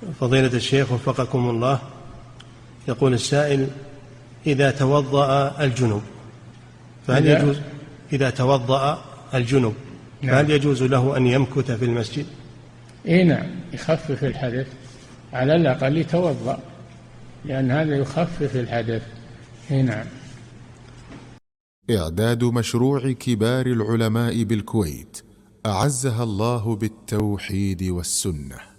فضيلة الشيخ وفقكم الله، يقول السائل: إذا توضأ الجنب فهل يجوز إذا توضأ الجنب فهل يجوز له أن يمكث في المسجد؟ نعم، يخفف الحدث، على الأقل يتوضأ، لأن هذا يخفف الحدث. نعم. إعداد مشروع كبار العلماء بالكويت أعزها الله بالتوحيد والسنة.